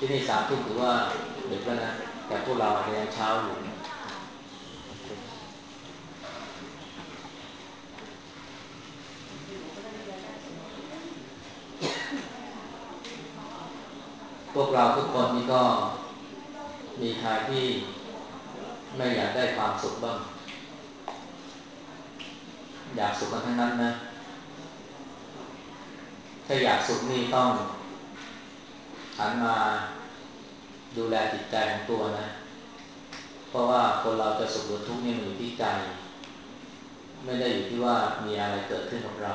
ที่นี่3 ทุ่มถือว่าดึกแล้วนะแต่พวกเราอาจจะยังเช้าอยู่พวกเราทุกคนนี่ก็มีใครที่ไม่อยากได้ความสุขบ้างอยากสุขกันทั้งนั้นนะถ้าอยากสุขนี่ต้องหันมาดูแลจิตใจของตัวนะเพราะว่าคนเราจะสุขหรือทุกข์นี่มันอยู่ที่ใจไม่ได้อยู่ที่ว่ามีอะไรเกิดขึ้นกับเรา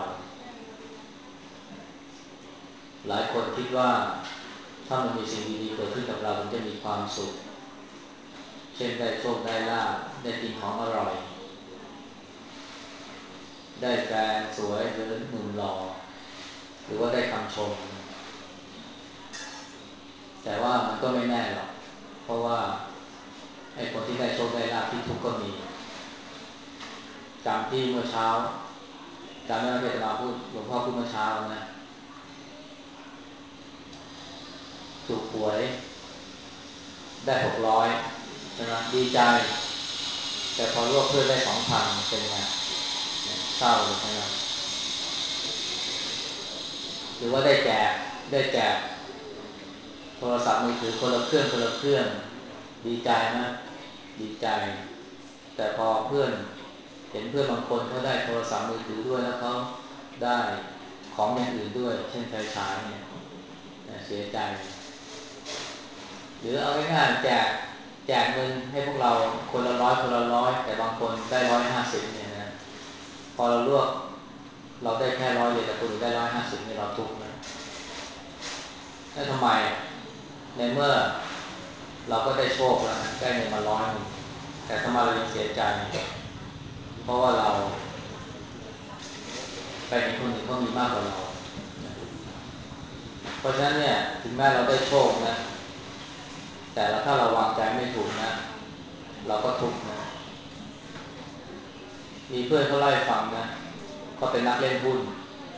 หลายคนคิดว่าถ้ามันมีสิ่งดีๆเกิดขึ้นกับเรามันจะมีความสุขเช่นได้โชคได้ลาภได้กินของอร่อยได้แฟนสวยหรือหนุ่มหล่อหรือว่าได้คำชมแต่ว่ามันก็ไม่แน่หรอกเพราะว่าไอ้คนที่ได้โชคได้ลาภที่ทุกข์ก็มีจำที่เมื่อเช้าจำได้ไหมที่อาตมาพูดหลวงพ่อพูดเมื่อเช้านะถูกหวยได้600ใช่ไหมดีใจแต่พอรู้ว่าเพื่อนได้2,000เป็นไงเศร้าเลยใช่ไหมหรือว่าได้แจกโทรศัพท์มือถือคนละเครื่องดีใจไหมดีใจแต่พอเพื่อนเห็นเพื่อนบางคนเขาได้โทรศัพท์มือถือด้วยแล้วเขาได้ของอย่างอื่นด้วยเช่นไฟฉายเนี่ยเสียใจหรือเอาง่ายๆแจกเงินให้พวกเราคนละร้อยแต่บางคนได้150เนี่ยนะพอเราเลือกเราได้แค่100เดียวแต่คนอื่นได้150เนี่ยเราทุกข์นะแล้วทำไมในเมื่อเราก็ได้โชคแล้วนะได้เงินมา100แต่ทำไมเรายังเสียใจเพราะว่าเราไปเห็นคนอื่นเขามีมากกว่าเราเพราะฉะนั้นเนี่ยถึงแม้เราได้โชคนะแต่ถ้าเราวางใจไม่ถูกนะเราก็ทุกข์นะมีเพื่อนเขาเล่าให้ฟังนะเขาเป็นนักเล่นหุ้น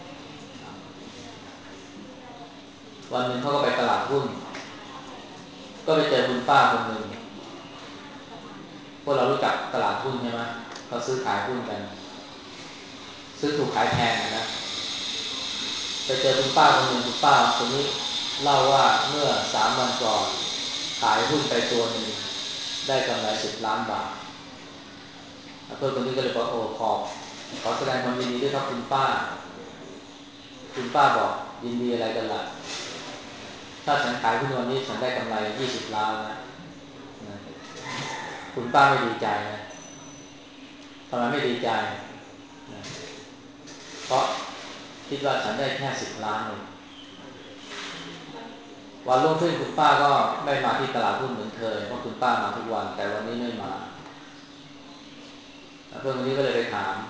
วันหนึ่งเขาก็ไปตลาดหุ้นก็ไปเจอคุณป้าคนหนึ่งพวกเรารู้จักตลาดหุ้นใช่ไหมเขาซื้อขายหุ้นกันซื้อถูกขายแพงนะไปเจอคุณป้าคนหนึ่งคุณป้าคนนี้เล่าว่าเมื่อ3 วันก่อนขายหุ้นไปตัวหนึ่งได้กำไร10 ล้านบาทเพื่อนคนนี้ก็เลยบอกโอ้ขอแสดงความยินดีด้วยครับคุณป้าคุณป้าบอกยินดีอะไรกันล่ะถ้าฉันขายหุ้นวันนี้ฉันได้กำไร20 ล้านแล้วนะคุณป้าไม่ดีใจนะทำไมไม่ดีใจนะเพราะคิดว่าฉันได้แค่10 ล้านเองวันรุ่งขึ้นคุณป้าก็ไม่มาที่ตลาดหุ้นเหมือนเคยเพราะคุณป้ามาทุกวันแต่วันนี้ไม่มาเพื่อนคนนี้ก็เลย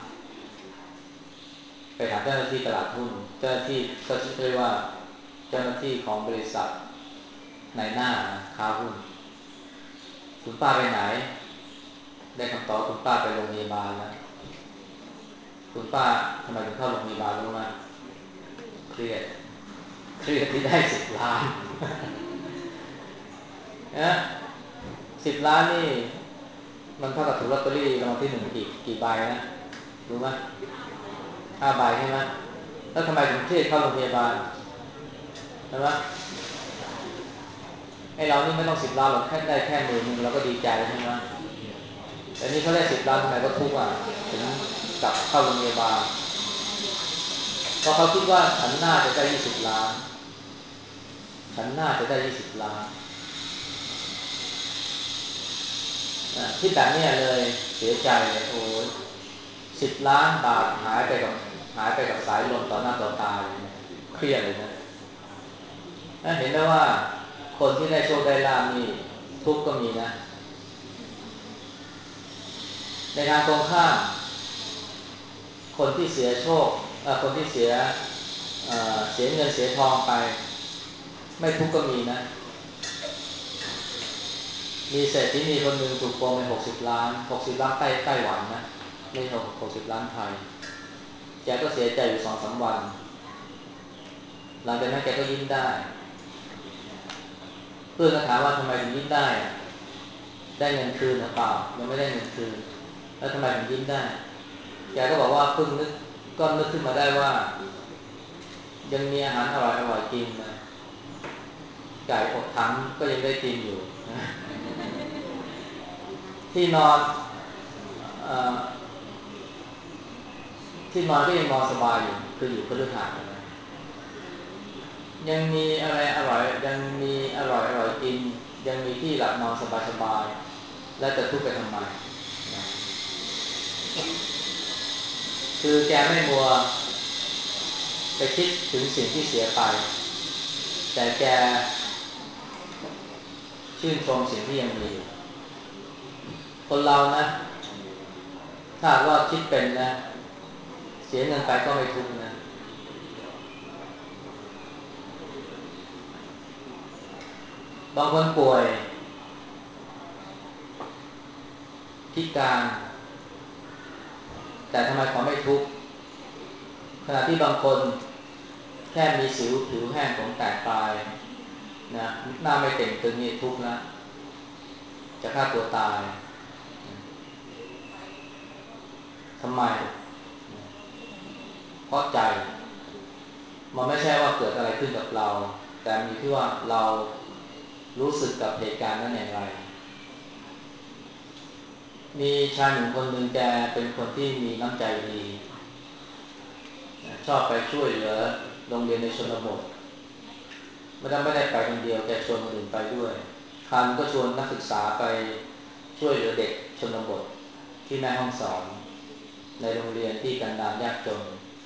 ไปถามเจ้าหน้าที่ตลาดหุ้นเจ้าหน้าที่ก็ชื่อเรียกว่าเจ้าหน้าที่ของบริษัทนายหน้าค้าหุ้นคุณป้าไปไหนได้คำตอบคุณป้าไปโรงพยาบาลแล้วคุณป้าทำไมถึงเข้าโรงพยาบาลรู้ไหมเครียดที่ได้10 ล้านนะ10 ล้านนี่มันเท่ากับถูกลอตเตอรี่รางวัลที่1กี่ใบนะรู้ไหม5 ใบใช่ไหมแล้วทำไมถึงเครียดเข้าโรงพยาบาลใช่ไหมไอ้เรานี่ไม่ต้อง10 ล้านหรอกแค่ได้แค่10,000เราก็ดีใจใช่ไหมแต่นี่เขาได้10 ล้านทำไมก็ทุกข์อ่ะถึงกลับเข้าโรงพยาบาลเพราะเขาคิดว่าฉันน่าจะได้20 ล้านฉันน่าจะได้20 ล้านที่แบบนี้เลยเสียใจเลยโอ้ย10 ล้านบาทหายไปกับสายลมต่อหน้าต่อตาเลยนะเครียดเลยนะเห็นได้ว่าคนที่ได้โชคได้ลาภนี่ทุกข์ก็มีนะในทางตรงข้ามคนที่เสียโชคคนที่เสียเงินเสียทองไปไม่ทุกข์ก็มีนะมีเศรษฐีนีคนหนึ่งถูกโกงไป60 ล้าน60 ล้านไต้หวันนะไม่60 ล้านไทยแกก็เสียใจอยู่2-3 วันหลังจากนั้นแกก็ยิ้มได้พื่อนก็ถามว่าทำไมถึงยิ้มได้อะได้เงินคืนหรือเปล่ายังไม่ได้เงินคืนแล้วทำไมถึงยิ้มได้แกก็บอกว่าเพิ่งนึกขึ้นมาได้ว่ายังมีอาหารอร่อยอร่อยกินนะไก่อบถังก็ยังได้กินอยู่นะที่นอนเอ่อที่นอนก็ยังนอนสบายอยู่คืออยู่คฤหาสน์นะยังมีอะไรอร่อยยังมีอร่อยอร่อยกินยังมีที่หลับนอนสบายๆแล้วจะทุกข์ไปทำไมนะคือแกไม่มัวไปคิดถึงสิ่งที่เสียไปแต่แกชื่นชมสิ่งที่ยังมีอยู่คนเรานะถ้าว่าคิดเป็นนะเสียเงินไปก็ไม่ทุกข์นะบางคนป่วยพิการแต่ทำไมเขาไม่ทุกข์ขณะที่บางคนแค่มีสิวผิวแห้งผมแตกปลายนะหน้าไม่เต่งตึงนี่ทุกข์แล้วจะฆ่าตัวตายทำไมเพราะใจมันไม่ใช่ว่าเกิดอะไรขึ้นกับเราแต่มีที่ว่าเรารู้สึกกับเหตุการณ์นั้นอย่างไรมีชายหนุ่มคนหนึ่งแกเป็นคนที่มีน้ำใจดีชอบไปช่วยเหลือโรงเรียนในชนบทไม่ได้ไปคนเดียวแกชวนคนอื่นไปด้วยครั้งก็ชวนนักศึกษาไปช่วยเหลือเด็กชนบทที่แม่ห้องสอนในโรงเรียนที่กันดารยากจน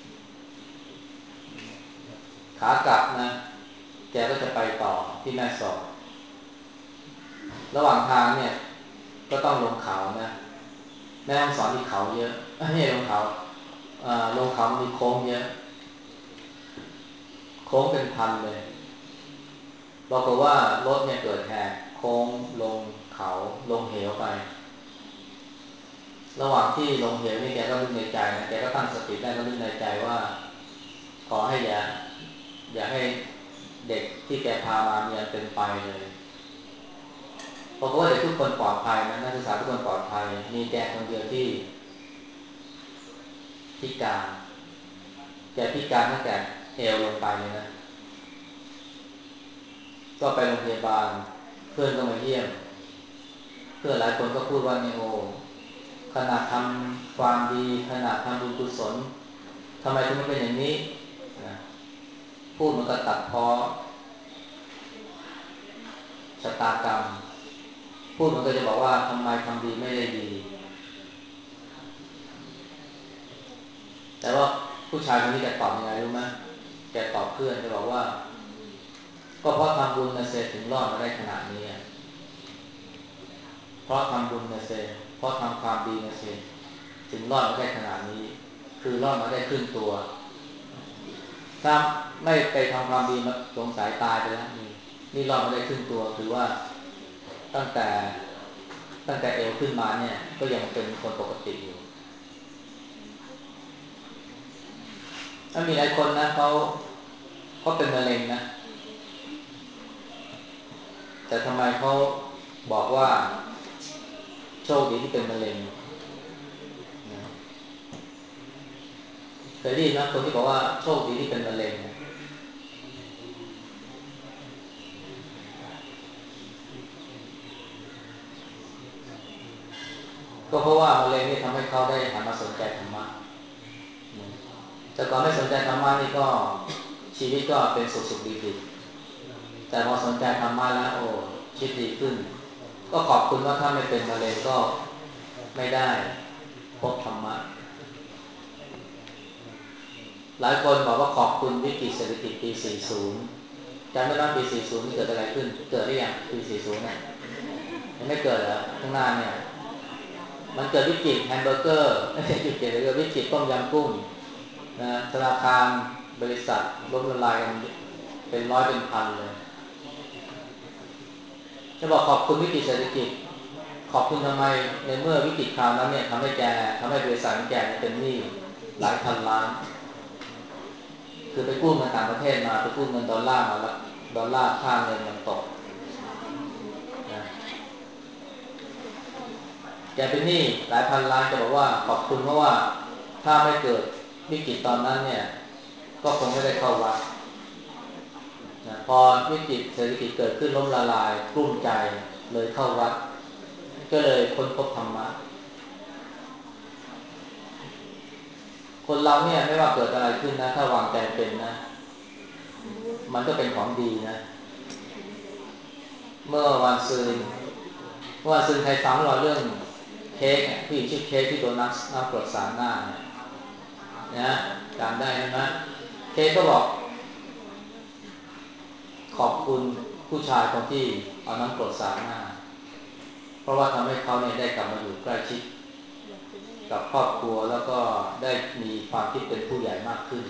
ขากลับนะแกก็จะไปต่อที่แม่สอดระหว่างทางเนี่ยก็ต้องลงเขานะแม่ห้องสอนมีเขาเยอะไม่ใช่ลงเขาลงเขามันมีโค้งเยอะโค้งเป็นพันเลยบอกว่ารถเนี่ยเกิดแหกโค้งลงเขาลงเหวไป ระหว่างที่ลงเหวนี่แกก็นึกในใจนะแกก็ตั้งสติได้ก็นึกในใจว่าขอให้อย่าให้เด็กที่แกพามามีอันเป็นไปเลยเพราะว่าเด็กทุกคนปลอดภัยนะนักศึกษาทุกคนปลอดภัยมีแกคนเดียวที่พิการแกพิการตั้งแต่เอวลงไปเลยนะก็ไปโรงพยาบาลเพื่อนก็มาเยี่ยมเพื่อนหลายคนก็พูดว่าเนี่ยโอขนาดทำความดีขนาดทำบุญกุศลทำไมถึงมันเป็นอย่างนี้นะพูดมันก็ตัดพ้อชะตากรรมพูดมันก็จะบอกว่าทำไมทำดีไม่ได้ดีแต่ว่าผู้ชายคนนี้แกตอบยังไงรู้ไหมแกตอบเพื่อนแกบอกว่าก็เพราะทำบุญนะเซถึงรอดมาได้ขนาดนี้เพราะทำบุญนะเซเพราะทำความดีนะเซถึงรอดมาได้ขนาดนี้คือรอดมาได้ครึ่งตัวถ้าไม่ไปทำความดีมาสงสัยตายไปแล้วนี่รอดมาได้ครึ่งตัวคือว่าตั้งแต่ตั้งแต่เอวขึ้นมาเนี่ยก็ยังเป็นคนปกติอยู่ถ้ามีหลายคนนะเขาเป็นมะเร็งนะแต่ทำไมเขาบอกว่าโชคดีที่เป็นมะเร็งนะเคยได้ยินนะคนที่บอกว่าโชคดีที่เป็นมะเร็งก็เพราะว่ามะเร็งนี่ทำให้เขาได้หันมาสนใจธรรมะนะแต่ก่อนไม่สนใจธรรมะนี่ก็ชีวิตก็เป็นสุขดีๆแต่พอสนใจธรรมะแล้วโอ้ชีวิตดีขึ้นก็ขอบคุณว่าถ้าไม่เป็นมะเร็งก็ไม่ได้พบธรรมะหลายคนบอกว่าขอบคุณวิกฤตเศรษฐกิจปี 40จำได้ไหมปี 40นี่เกิดอะไรขึ้นเกิดหรือยังปี 40เนี่ยยังไม่เกิดเหรอข้างหน้าเนี่ยมันเกิดวิกฤตแฮมเบอร์เกอร์ไม่ใช่วิกฤตเลยวิกฤตต้มยำกุ้งนะธนาคารบริษัทล้มละลายกันเป็นร้อยเป็นพันเลยจะบอกขอบคุณวิกฤตเศรษฐกิจขอบคุณทำไมในเมื่อวิกฤตคราวนั้นเนี่ยทำให้บริษัทของแกเนี่ยเป็นหนี้หลายพันล้านคือไปกู้เงินต่างประเทศมาไปกู้เงินดอลลาร์มาแล้วดอลลาร์ค่าเงินมันตกแกเป็นหนี้หลายพันล้านจะบอกว่าขอบคุณเพราะว่าถ้าไม่เกิดวิกฤตตอนนั้นเนี่ยก็คงไม่ได้เข้าวัดนะพอวิกฤตเศรษฐกิจเกิดขึ้นล้มละลายกลุ้มใจเลยเข้าวัดก็เลยค้นพบธรรมะคนเราเนี่ยไม่ว่าเกิดอะไรขึ้นนะถ้าวางใจเป็นนะมันก็เป็นของดีนะเมื่อวันซืนใครฟังเราเรื่องเค้กผู้หญิงชื่อเค้กที่โดนน้ำกรดสาดหน้าเนี่ยนะจำได้ใช่ไหมเค้กก็บอกขอบคุณผู้ชายคนที่เอาน้ำกรดสาดหน้าเพราะว่าทำให้เขาเนี่ยได้กลับมาอยู่ใกล้ชิดกับครอบครัวแล้วก็ได้มีความคิดเป็นผู้ใหญ่มากขึ้น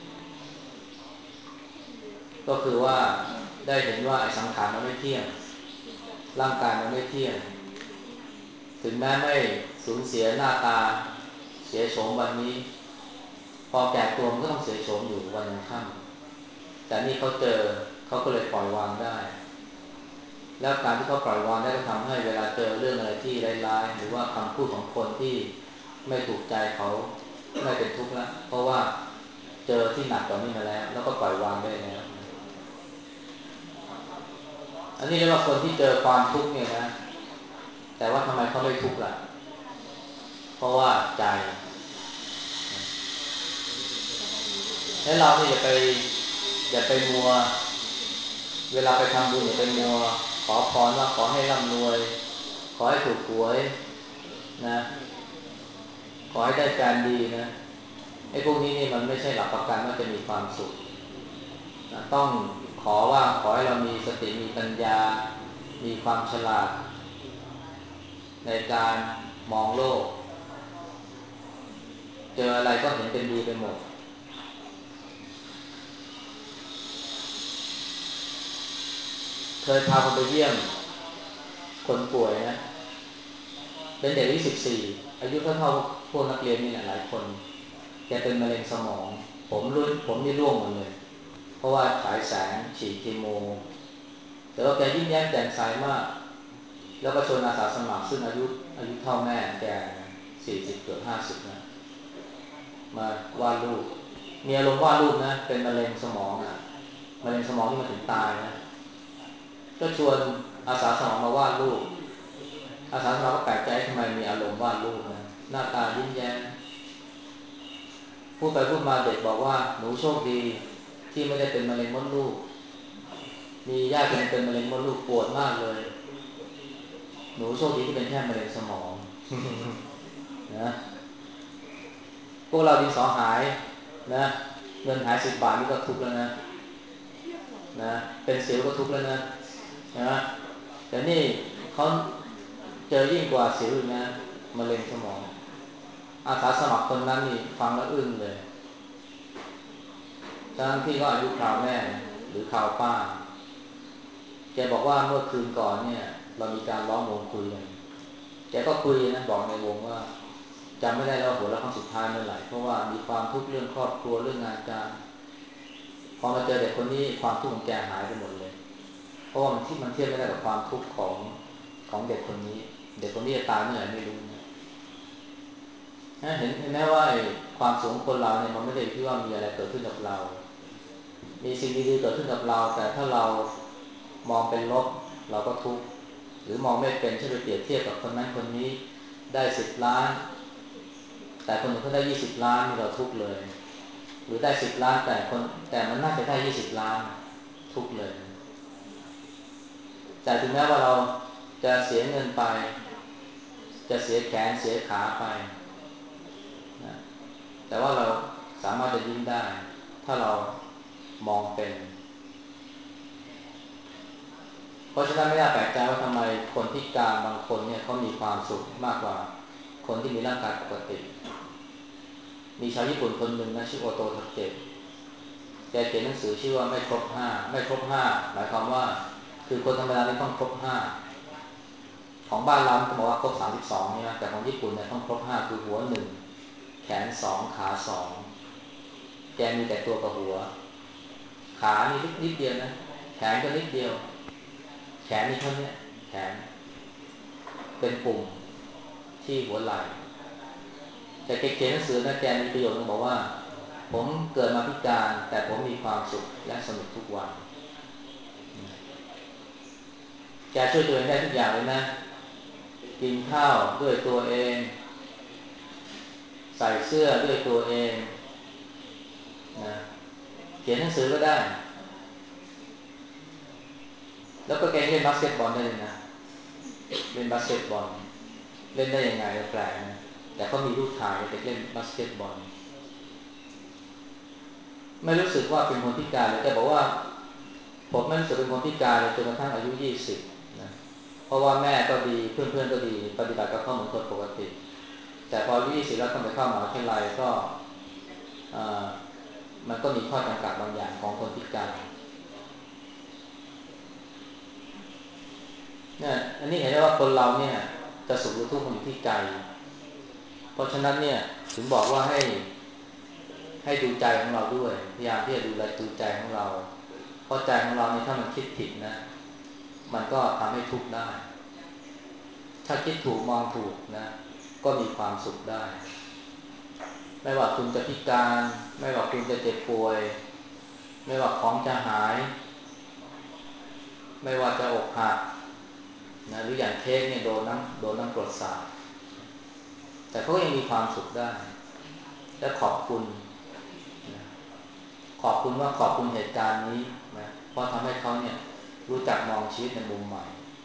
ก็คือว่าได้เห็นว่าไอ้สังขารมันไม่เที่ยงร่างกายมันไม่เที่ยงถึงแม้ไม่สูญเสียหน้าตาเสียโฉมวันนี้พอแก่ตัวมันก็ต้องเสียโฉมอยู่วันยังค่ำแต่นี่เขาเจอเขาก็เลยปล่อยวางได้แล้วการที่เขาปล่อยวางได้ก็ทำให้เวลาเจอเรื่องอะไรที่ร้ายๆหรือว่าคำพูดของคนที่ไม่ถูกใจเขาไม่เป็นทุกข์แล้วเพราะว่าเจอที่หนักกว่านี้มาแล้วก็ปล่อยวางได้แล้วอันนี้เรียกว่าคนที่เจอความทุกข์เนี่ยนะแต่ว่าทำไมเขาไม่ทุกข์ล่ะเพราะว่าใจและเราเนี่ยอย่าไปมัวเวลาไปทำบุญอย่าไปมัวขอพรว่าขอให้ร่ำรวยขอให้ถูกหวยนะขอให้ได้แฟนดีนะไอ้พวกนี้นี่มันไม่ใช่หลักประกันว่าจะมีความสุขนะต้องขอให้เรามีสติมีปัญญามีความฉลาดในการมองโลกเจออะไรก็เห็นเป็นดีไปหมดเคยพาคนไปเยี่ยมคนป่วยนะเป็นเด็กอายุ14อายุเท่าพวกนักเรียนนี่แหละหลายคนแกเป็นมะเร็งสมองผมนี่ร่วงหมดเลยเพราะว่าฉายแสงฉีดคีโมแต่ว่าแกยิ้มแย้มแจ่มใสมากแล้วก็ชวนอาสาสมัครซึ่งอายุเท่าแม่แก40เกือบ50นะมาวาดรูปมีอารมณ์วาดรูปนะเป็นมะเร็งสมองอ่ะมะเร็งสมองนี่มาถึงตายนะก็ชวนอาสาสมัครมาวาดรูปอาสาสมัครก็แปลกใจทำไมมีอารมณ์วาดรูปนะหน้าตายิ้มแย้มพูดไปพูดมาเด็กบอกว่าหนูโชคดีที่ไม่ได้เป็นมะเร็งมดลูกมีญาติคนนึงเป็นมะเร็งมดลูกปวดมากเลยหนูโชคดีที่เป็นแค่มะเร็งสมองนะพวกเราดินสอหายนะเงินหาย10 บาทนี่ก็ทุกข์แล้วนะเป็นสิวก็ทุกข์แล้วนะแต่นี่เขาเจอยิ่งกว่าสิวอีกนะมะเร็งสมองอาสาสมัครคนนั้นนี่ฟังแล้วอึ้งเลยทั้งที่ก็อายุคราวแม่หรือคราวป้าแกบอกว่าเมื่อคืนก่อนเนี่ยเรามีการล้อมวงคุยกันแกก็คุยนะบอกในวงว่าจำไม่ได้แล้วหัวเราะครั้งสุดท้ายเมื่อไหร่เพราะว่ามีความทุกข์เรื่องครอบครัวเรื่องงานการพอมาเจอเด็กคนนี้ความทุกข์ของแกหายไปหมดเลยเพราะว่ามันเทียบไม่ได้กับความทุกข์ของเด็กคนนี้เด็กคนนี้จะตายเมื่อไหร่ไม่รู้นะเห็นไหมว่าความสูงคนเราเนี่ยมันไม่ได้ที่ว่ามีอะไรเกิดขึ้นกับเรามีสิ่งดีๆเกิดขึ้นกับเราแต่ถ้าเรามองเป็นลบเราก็ทุกข์หรือมองไม่เป็นเช่นไปเปรียบเทียบกับคนนั้นคนนี้ได้10 ล้านแต่คนอื่นเขาได้20 ล้านนี่เราทุกข์เลยหรือได้10 ล้านแต่มันน่าจะได้20 ล้านทุกข์เลยแต่ถึงแม้ว่าเราจะเสียเงินไปจะเสียแขนเสียขาไปนะแต่ว่าเราสามารถจะยิ้มได้ถ้าเรามองเป็นเพราะฉะนั้นไม่น่าแปลกใจว่าทำไมคนพิการบางคนเนี่ยเขามีความสุขมากกว่าคนที่มีร่างกายปกติมีชาวญี่ปุ่นคนหนึ่งนะชื่อโอโตทาเกะแกเขียนหนังสือชื่อว่าไม่ครบห้าไม่ครบห้าหมายความว่าคือคนธรรมดานี่ต้องครบห้าของบ้านเราจะบอกว่าครบ32ใช่ไหมแต่ของญี่ปุ่นเนี่ยต้องครบห้าคือหัวหนึ่งแขน2ขา2แกมีแต่ตัวกับหัวขานี่นิดเดียวนะแขนก็นิดเดียว แขนนี่เท่านี้แขนเป็นปุ่มที่หัวไหล่แต่แกเขียนหนังสือนะแกมีประโยชน์บอกว่าผมเกิดมาพิการแต่ผมมีความสุขและสนุกทุกวันแกช่วยตัวเองได้ทุกอย่างเลยนะกินข้าวด้วยตัวเองใส่เสื้อด้วยตัวเองนะเขียนหนังสือก็ได้แล้วก็แกเล่นบาสเกตบอลได้เลยนะเล่นบาสเกตบอลเล่นได้ยังไงแปลกนะแต่เขามีรูปถ่ายเด็กเล่นบาสเกตบอลไม่รู้สึกว่าเป็นคนพิการเลยแกบอกว่าผมไม่รู้สึกเป็นคนพิการเลยจนกระทั่งอายุ20นะเพราะว่าแม่ก็ดีเพื่อนๆก็ดีปฏิบัติกับเขาเหมือนคนปกติแต่พออายุ20แล้วต้องไปเข้ามหาวิทยาลัยก็มันก็มีข้อจำกัดบางอย่างของคนพิการเนี่ยอันนี้เห็นได้ว่าคนเราเนี่ยจะสุขหรือทุกข์มันอยู่ที่ใจเพราะฉะนั้นเนี่ยถึงบอกว่าให้ดูใจของเราด้วยพยายามที่จะดูใจของเราเพราะใจของเราเนี่ยถ้ามันคิดผิดนะมันก็ทำให้ทุกข์ได้ถ้าคิดถูกมองถูกนะก็มีความสุขได้ไม่ว่าคุณจะพิการไม่ว่าคุณจะเจ็บป่วยไม่ว่าของจะหายไม่ว่าจะอกหักนะหรืออย่างเค้กเนี่ยโดนน้ำกรดสาดแต่เขาก็ยังมีความสุขได้และขอบคุณนะขอบคุณว่าขอบคุณเหตุการณ์นี้นะเพราะทำให้เขาเนี่ยรู้จักมองชีวิตในมุมใหม่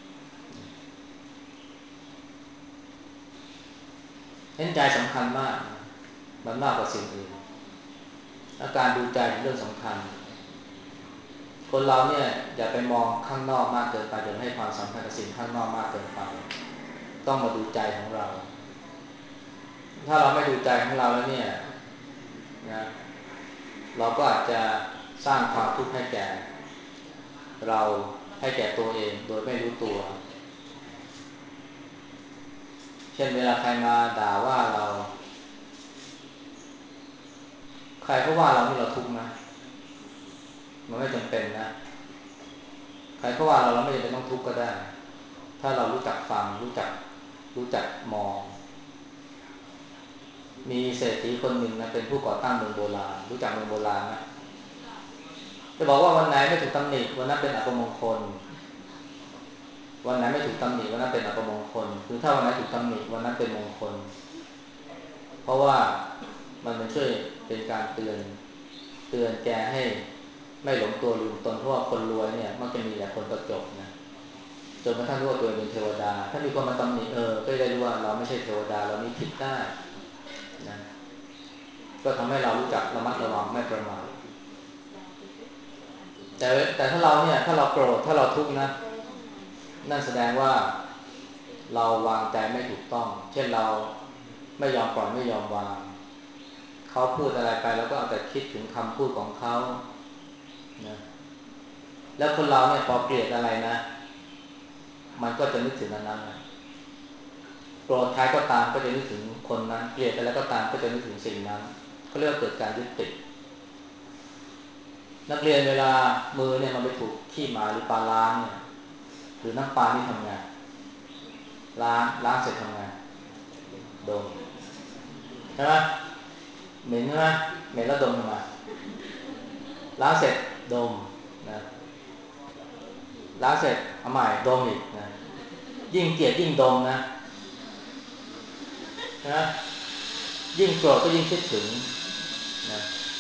เห็นใจสำคัญมากมันมากกว่าสิ่งอื่นและการดูใจเป็นเรื่องสำคัญคนเราเนี่ยอย่าไปมองข้างนอกมากเกินไปอย่าให้ความสำคัญกับสิ่งข้างนอกมากเกินไปต้องมาดูใจของเราถ้าเราไม่ดูใจของเราแล้วเนี่ยนะเราก็อาจจะสร้างความทุกข์ให้แก่เราให้แก่ตัวเองโดยไม่รู้ตัวเช่นเวลาใครมาด่าว่าเราใครเขาว่าเรานี่เราทุกข์ไหมมันไม่จำเป็นนะใครเขาว่าเราไม่จำเป็นต้องทุกข์ก็ได้ถ้าเรารู้จักฟังรู้จักมองมีเศรษฐีคนหนึ่งนะเป็นผู้ก่อตั้งเมืองโบราณรู้จักเมืองโบราณไหมจะบอกว่าวันไหนไม่ถูกตำหนิวันนั้นเป็นอัปมงคลวันไหนไม่ถูกตำหนิวันนั้นเป็นอัปมงคลคือถ้าวันไหนถูกตำหนิวันนั้นเป็นมงคลเพราะว่ามันเป็นช่วยเป็นการเตือนแกให้ไม่หลงตัวลืมตนเพราะว่าคนรวยเนี่ยมักจะมีแต่คนประจบนะจนกระทั่งรู้ว่าตัวเองเป็นเทวดาถ้ามีคนมาตำหนิก็ได้รู้ว่าเราไม่ใช่เทวดาเรามีผิดได้นะก็ทำให้เรารู้จักระมัดระวังไม่ประมาทแต่ถ้าเราเนี่ยถ้าเราโกรธถ้าเราทุกข์นะนั่นแสดงว่าเราวางใจไม่ถูกต้องเช่นเราไม่ยอมปล่อยไม่ยอมวางเขาพูดอะไรไปแล้วก็เอาแต่คิดถึงคำพูดของเขานะแล้วคนเราเนี่ยพอเกลียดอะไรนะมันก็จะนึกถึงอันนั้นนะโกรธใครก็ตามก็จะนึกถึงคนนั้นเกลียดอะไรก็ตามก็จะนึกถึงสิ่งนั้นเขาเรียกว่าเกิดการยึดติดนักเรียนเวลามือเนี่ยมันไปถูกขี้หมาหรือปลาล้างเนี่ยหรือน้ำปลานี่ทำไงล้างเสร็จทำไงดมใช่ไหมเหม็นใช่ไหมเหม็นแล้วดมทำไมล้างเสร็จดมนะล้างเสร็จเอาใหม่ดมอีกนะยิ่งเกลียดยิ่งดมนะนะยิ่งโกรธก็ยิ่งคิดถึงนะ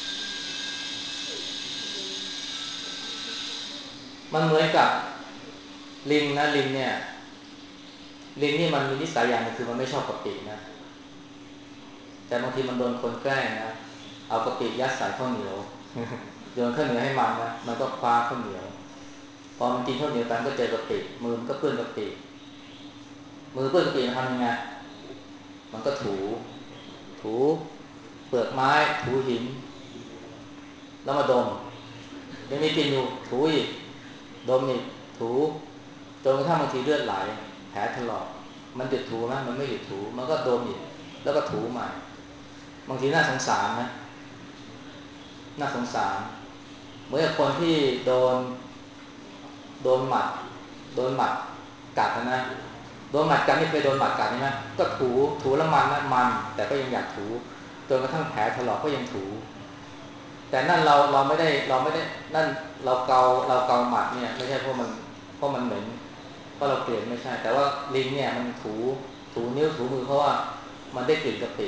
มันเหมือนกับลิงนะลิงเนี่ยลิงนี่มันมีนิสัยอย่างนึงคือมันไม่ชอบกะปินะแต่บางทีมันโดนคนแกล้งนะเอากะปิยัดใส่ข้าวเหนียวโยนข้าวเหนียวให้มันนะมันก็คว้าข้าวเหนียวพอมันกินข้าวเหนียวไปมันก็เจอกะปิมือมันก็เปื้อนกะปิมือเปื้อนกะปิมันทำยังไงมันก็ถูเปลือกไม้ถูหินแล้วมาดมยังมีกลิ่นอยู่ถูอีกดมอีกถูจนกระทั่งบางทีเลือดไหลแผลถลอกมันหยุดถูไหมมันไม่หยุดถูมันก็ดมอีกแล้วก็ถูใหม่บางทีน่าสงสารนะน่าสงสารเหมือนกับคนที่โดนหมัดกัดนะโดนหมัดกัดนี่เคยโดนหมัดกัดไหมก็ถูแล้วมันนะมันแต่ก็ยังอยากถูจนกระทั่งแผลถลอกก็ยังถูแต่นั่นเราไม่ได้นั่นเราเกาหมัดเนี่ยไม่ใช่เพราะมันเหม็นเพราะเราเกลียดไม่ใช่แต่ว่าลิงเนี่ยมันถูนิ้วถูมือเพราะว่ามันได้กลิ่นกะปิ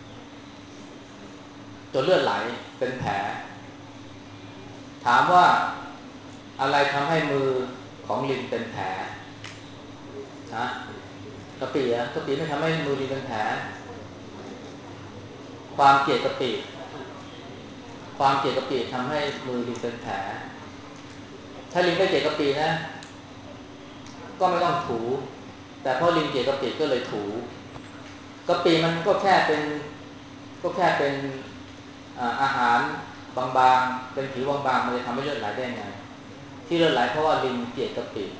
จนเลือดไหลเป็นแผลถามว่าอะไรทำให้มือของลิงเป็นแผลนะกะปิอะกะปิไม่ทำให้มือลิงเป็นแผลความเกลียดกะปิความเกลียดกะปิทำให้มือลิงเป็นแผลถ้าลิงไม่เกลียดกะปินะก็ไม่ต้องถูแต่เพราะลิงเกลียดกะปิก็เลยถูกะปิมันก็แค่เป็นอาหารบางๆเป็นผิวบางๆมันจะทำให้เลือดไหลได้ไงที่เลือดไหลเพราะว่าลิงเกลียดกะปิ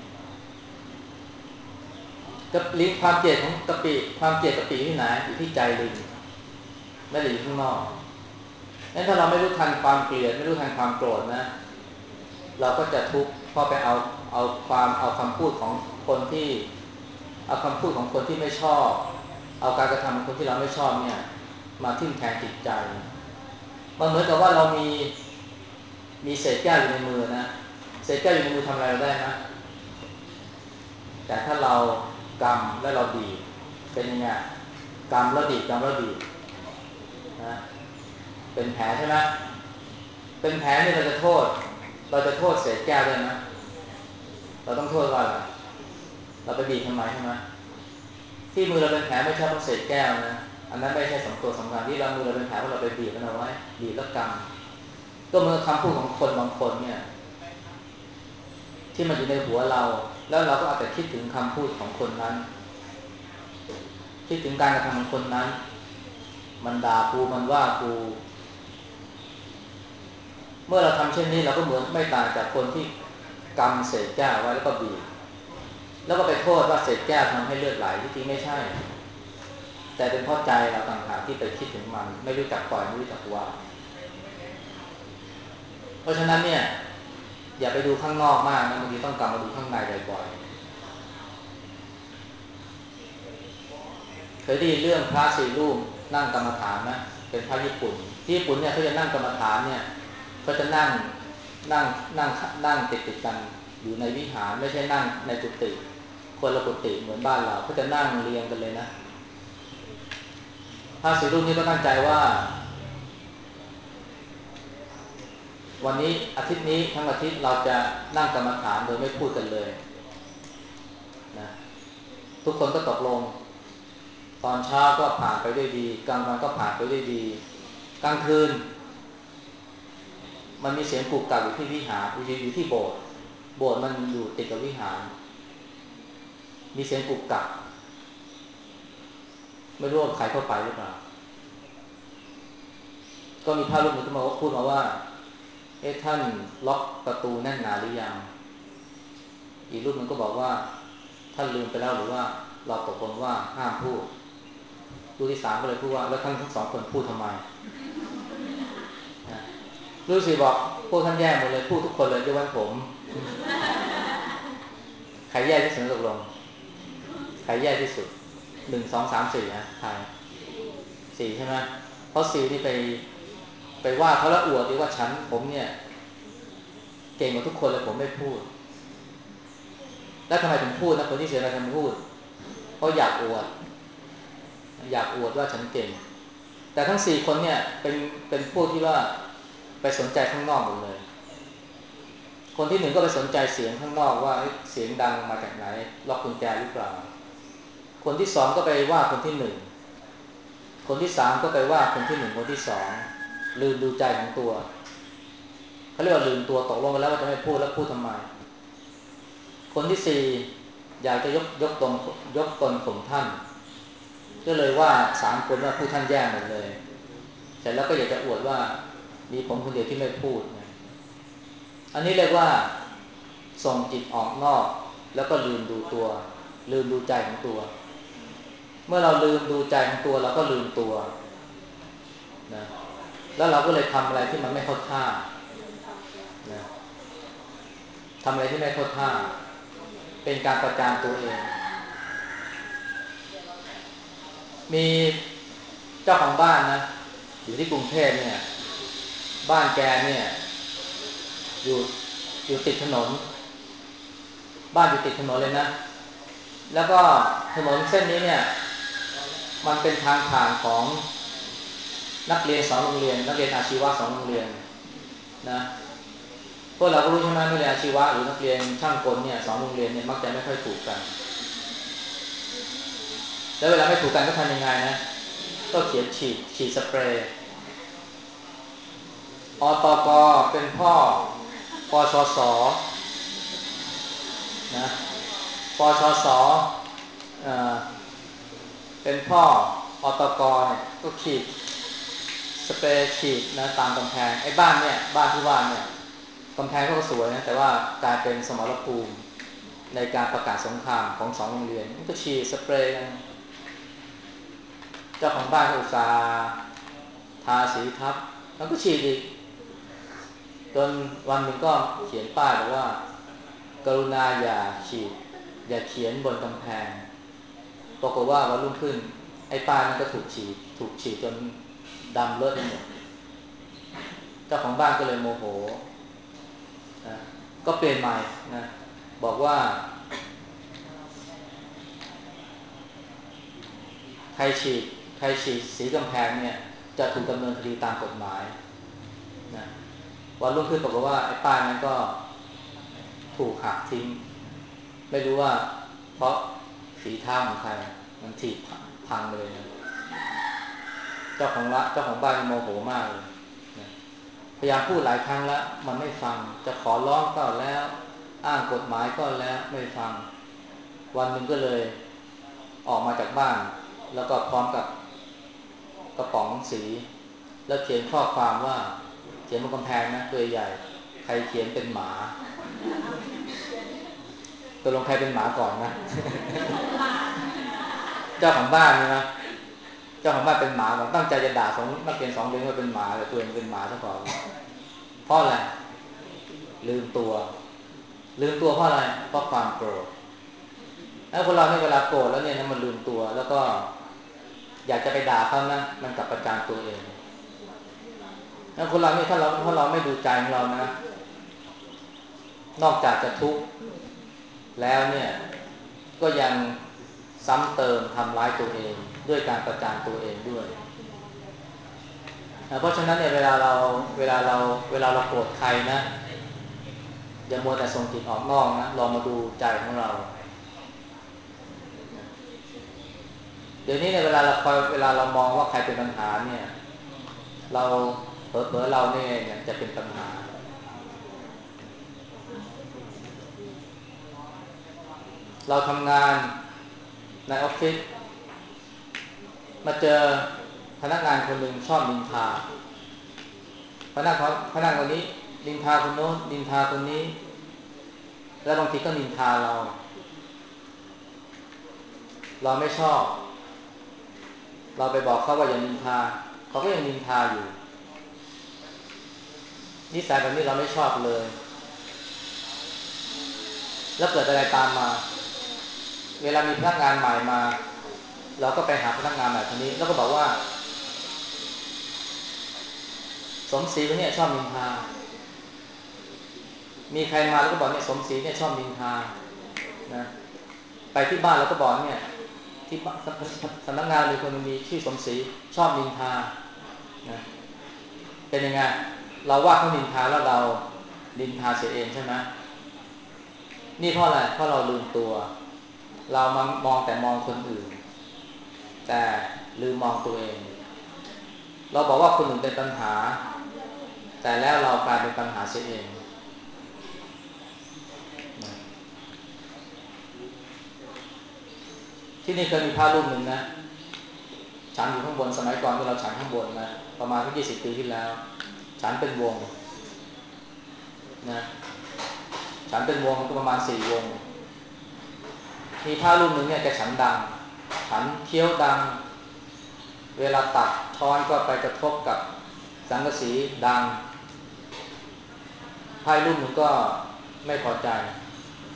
กับลิงความเกลียดของกะปิความเกลียดกะปิที่ไหนอยู่ที่ใจลิงไม่ได้อยู่ข้างนอกงั้นถ้าเราไม่รู้ทันความเกลียดไม่รู้ทันความโกรธนะเราก็จะทุกข์เพราะไปเอาคำพูดของคนที่เอาคำพูดของคนที่ไม่ชอบเอาการกระทำของคนที่เราไม่ชอบเนี่ยมาทิ่มแทงจิตใจมันเหมือนกับว่าเรามีเศษแก้วอยู่ในมือนะเศษแก้วอยู่ในมือทำอะไรเราได้นะแต่ถ้าเรากำแล้วเราบีบเป็นยังไงกำแล้วบีบนะเป็นแผลใช่ไหมเป็นแผลนี่เราจะโทษเศษแก้วด้วยนะเราต้องโทษว่าอะไรเราไปบีบทำไมใช่ไหมที่มือเราเป็นแผลไม่ใช่เพราะเศษแก้วนะอันนั้นไม่ใช่ตัวสำคัญที่เรามือเราเป็นแผลเพราะเราไปบีบมันเอาไว้บีบแล้วกำก็เมื่อคำพูดของคนบางคนเนี่ยที่มันอยู่ในหัวเราแล้วเราก็อาจจะคิดถึงคำพูดของคนนั้นคิดถึงการกระทำของคนนั้นมันด่ากูมันว่ากูเมื่อเราทำเช่นนี้เราก็เหมือนไม่ต่างจากคนที่กำเศษแก้วไว้แล้วก็บีบแล้วก็ไปโทษว่าเศษแก้วทำให้เลือดไหลที่จริงไม่ใช่แต่เป็นเพราะใจเราต่างหากที่ไปคิดถึงมันไม่รู้จักปล่อยไม่รู้จักวางเพราะฉะนั้นเนี่ยอย่าไปดูข้างนอกมากนะบางทีต้องกลับมาดูข้างในบ่อยๆเคยได้ยินเรื่องพระสี่รูปนั่งกรรมฐานนะเป็นพระญี่ปุ่นที่ญี่ปุ่นเนี่ยเขาจะนั่งกรรมฐานเนี่ยเขาจะนั่งนั่งนั่งติดกันอยู่ในวิหารไม่ใช่นั่งในกุฏิคนละกุฏิเหมือนบ้านเราเขาจะนั่งเรียงกันเลยนะพระสี่รูปนี้ก็ตั้งใจว่าวันนี้อาทิตย์นี้ทั้งอาทิตย์เราจะนั่งกรรมฐานโดยไม่พูดกันเลยนะทุกคนก็ตกลงตอนเช้าก็ผ่านไปด้วยดีกลางวันก็ผ่านไปด้วยดีกลางคืนมันมีเสียงกุกกักอยู่ที่วิหารอยู่ที่โบสถ์มันอยู่ติดกับวิหารมีเสียงกุกกักไม่รู้ว่าใครเข้าไปหรือเปล่าก็มีพระรูปหนึ่งที่มาพูดมาว่าท่านล็อกประตูแน่นหนาหรือยังอีกรูปหนึ่งก็บอกว่าท่านลืมไปแล้วหรือว่าเราตกลงว่าห้ามพูดรูปที่สามก็เลยพูดว่าแล้วท่านทั้งสองคนพูดทำไมนะรู้สิบอกพวกท่านแย่หมดเลยพูดทุกคนเลยยกเว้นผมใครแย่ที่สุดตกลงใครแย่ที่สุด1 2 3 4นะใครสี่ใช่ไหมเพราะสี่นี่ไปว่าเขาละอวดดีว่าผมเนี่ยเก่งกว่าทุกคนเลยผมไม่พูดแล้วทำไมถึงพูดนะคนที่เสียอะไรทำไมพูดเพราะอยากอวดว่าฉันเก่งแต่ทั้ง4 คนเนี่ยเป็นผู้ที่ว่าไปสนใจข้างนอกหมดเลยคนที่1ก็ไปสนใจเสียงข้างนอกว่าเสียงดังมาจากไหนล็อกกุญแจหรือเปล่าคนที่2ก็ไปว่าคนที่1คนที่3ก็ไปว่าคนที่1คนที่2ลืมดูใจของตัวเขาเรียกว่าลืมตัวตกลงกันแล้วว่าจะไม่พูดแล้วพูดทำไมคนที่4อยากจะยกตนข่มท่านก็เลยว่า3 คนว่าผู้ท่านแย่หมดเลยเสร็จแล้วก็อยากจะอวดว่ามีผมคนเดียวที่ไม่พูดนะอันนี้เรียกว่าส่งจิตออกนอกแล้วก็ลืมดูตัวลืมดูใจของตัวเมื่อเราลืมดูใจของตัวเราก็ลืมตัวนะแล้วเราก็เลยทำอะไรที่มันไม่เข้าท่านะทำอะไรที่ไม่เข้าท่าเป็นการประจานตัวเองมีเจ้าของบ้านนะอยู่ที่กรุงเทพเนี่ยบ้านแกเนี่ยอยู่อยู่ติดถนนบ้านอยู่ติดถนนเลยนะแล้วก็ถนนเส้นนี้เนี่ยมันเป็นทางผ่านของนักเรียน2 โรงเรียนนักเรียนอาชีวะ2 โรงเรียนนะพวกเราก็รู้ใช่ไหมนักเรียนอาชีวะหรือนักเรียนช่างกลเนี่ย2 โรงเรียนเนี่ยมักจะไม่ค่อยถูกกันแล้วเวลาไม่ถูกกันก็ทำยังไงนะก็เขียนฉีดสเปรย์อตกเป็นพ่อปชสนะปชสเอ่อเป็นพ่ออตกเนี่ยก็ขีดสเปรย์ฉีดนะตามกำแพงไอ้บ้านเนี่ยบ้านที่ว่าเนี่ยกำแพงก็สวยนะแต่ว่ากลายเป็นสมรภูมิในการประกาศสงครามของ2 โรงเรียนมันก็ฉีดสเปรย์กันเจ้าของบ้านก็อุตส่าห์ทาสีทับแล้วก็ฉีดอีกจนวันหนึ่งก็เขียนป้ายบอกว่ากรุณาอย่าเขียนบนกำแพงปรากฏว่าวันรุ่งขึ้นไอ้ป้ายนั้นก็ถูกฉีดจนดำเลอะไปหมดเจ้าของบ้านก็เลยโมโหนะก็เปลี่ยนใหม่นะบอกว่าใครฉีดใครฉีดสีกำแพงเนี่ยจะถูกดำเนินคดีตามกฎหมายนะวันรุ่งขึ้นปรากฏว่าไอ้ป้ายนั้นก็ถูกหักทิ้งไม่รู้ว่าเพราะฝีเท้าของใครมันถีบพังเลยนะเจ้าของบ้านโมโหมากเลยนะพยายามพูดหลายครั้งแล้วมันไม่ฟังจะขอร้องก็แล้วอ้างกฎหมายก็แล้วไม่ฟังวันหนึ่งก็เลยออกมาจากบ้านแล้วก็พร้อมกับกระป๋องสีแล้วเขียนข้อความว่าเขียนบนกำแพงนะตัวใหญ่ใครเขียนเป็นหมาตกลงใครเป็นหมาก่อนนะเจ้าของบ้านนะเจ้าของบ้านเป็นหมาก่อนตั้งใจจะด่านักเรียน2 เดือนว่าเป็นหมาแต่ตัวเองเป็นหมาซะก่อนเพราะอะไรลืมตัวเพราะอะไรเพราะความโกรธแล้วคนเราเนี่ยเวลาโกรธแล้วเนี่ยมันลืมตัวแล้วก็อยากจะไปด่าเขานะมันกลับประจานตัวเองแล้วคนเราเนี่ยถ้าเราไม่ดูใจของเรานะนอกจากจะทุกข์แล้วเนี่ยก็ยังซ้ำเติมทำร้ายตัวเองด้วยการประจานตัวเองด้วยเพราะฉะนั้นเนี่ยเวลาเราโกรธใครนะอย่ามัวแต่ส่งจิตออกนอกนะลองมาดูใจของเราเดี๋ยวนี้เนี่ยเวลาเรามองว่าใครเป็นปัญหาเนี่ยเราเผลอๆเราเนี่ยจะเป็นปัญหาเราทำงานในออฟฟิศมาเจอพนักงานคนหนึ่งชอบนินทาพนักงานคนนี้นินทาคนโน้นนินทาคนนี้แล้วบางทีก็นินทาเราไม่ชอบเราไปบอกเขาว่าอย่านินทาเขาก็ยังนินทาอยู่นิสัยแบบนี้เราไม่ชอบเลยแล้วเกิดอะไรตามมาเวลามีพนักงานใหม่มาเราก็ไปหาพนักงานใหม่คนนี้แล้วก็บอกว่าสมศรีคนนี้ชอบนินทามีใครมาแล้วก็บอกเนี่ยสมศรีเนี่ยชอบนินทานะไปที่บ้านเราก็บอกเนี่ยที่สำนักงานมีคนมีชื่อสมศรีชอบนินทานะเป็นยังไงเราว่าเขานินทาแล้วเรานินทาเสียเองใช่ไหมนี่เพราะอะไรเพราะเราลืมตัวเรามองแต่มองคนอื่นแต่ลืมมองตัวเองเราบอกว่าคนอื่นเป็นปัญหาแต่แล้วเรากลายเป็นปัญหาเสียเองนะที่นี่เคยมีพระรูปหนึ่งนะฉันอยู่ข้างบนสมัยก่อนที่เราฉันข้างบนนะประมาณสัก20 ปีที่แล้วฉันเป็นวงนะฉันเป็นวงก็ประมาณ4 วงมีพระรูปหนึ่งเนี่ยแกฉันดังฉันเคี้ยวดังเวลาตักช้อนก็ไปกระทบกับสังกะสีดังพระรูปหนึ่งก็ไม่พอใจ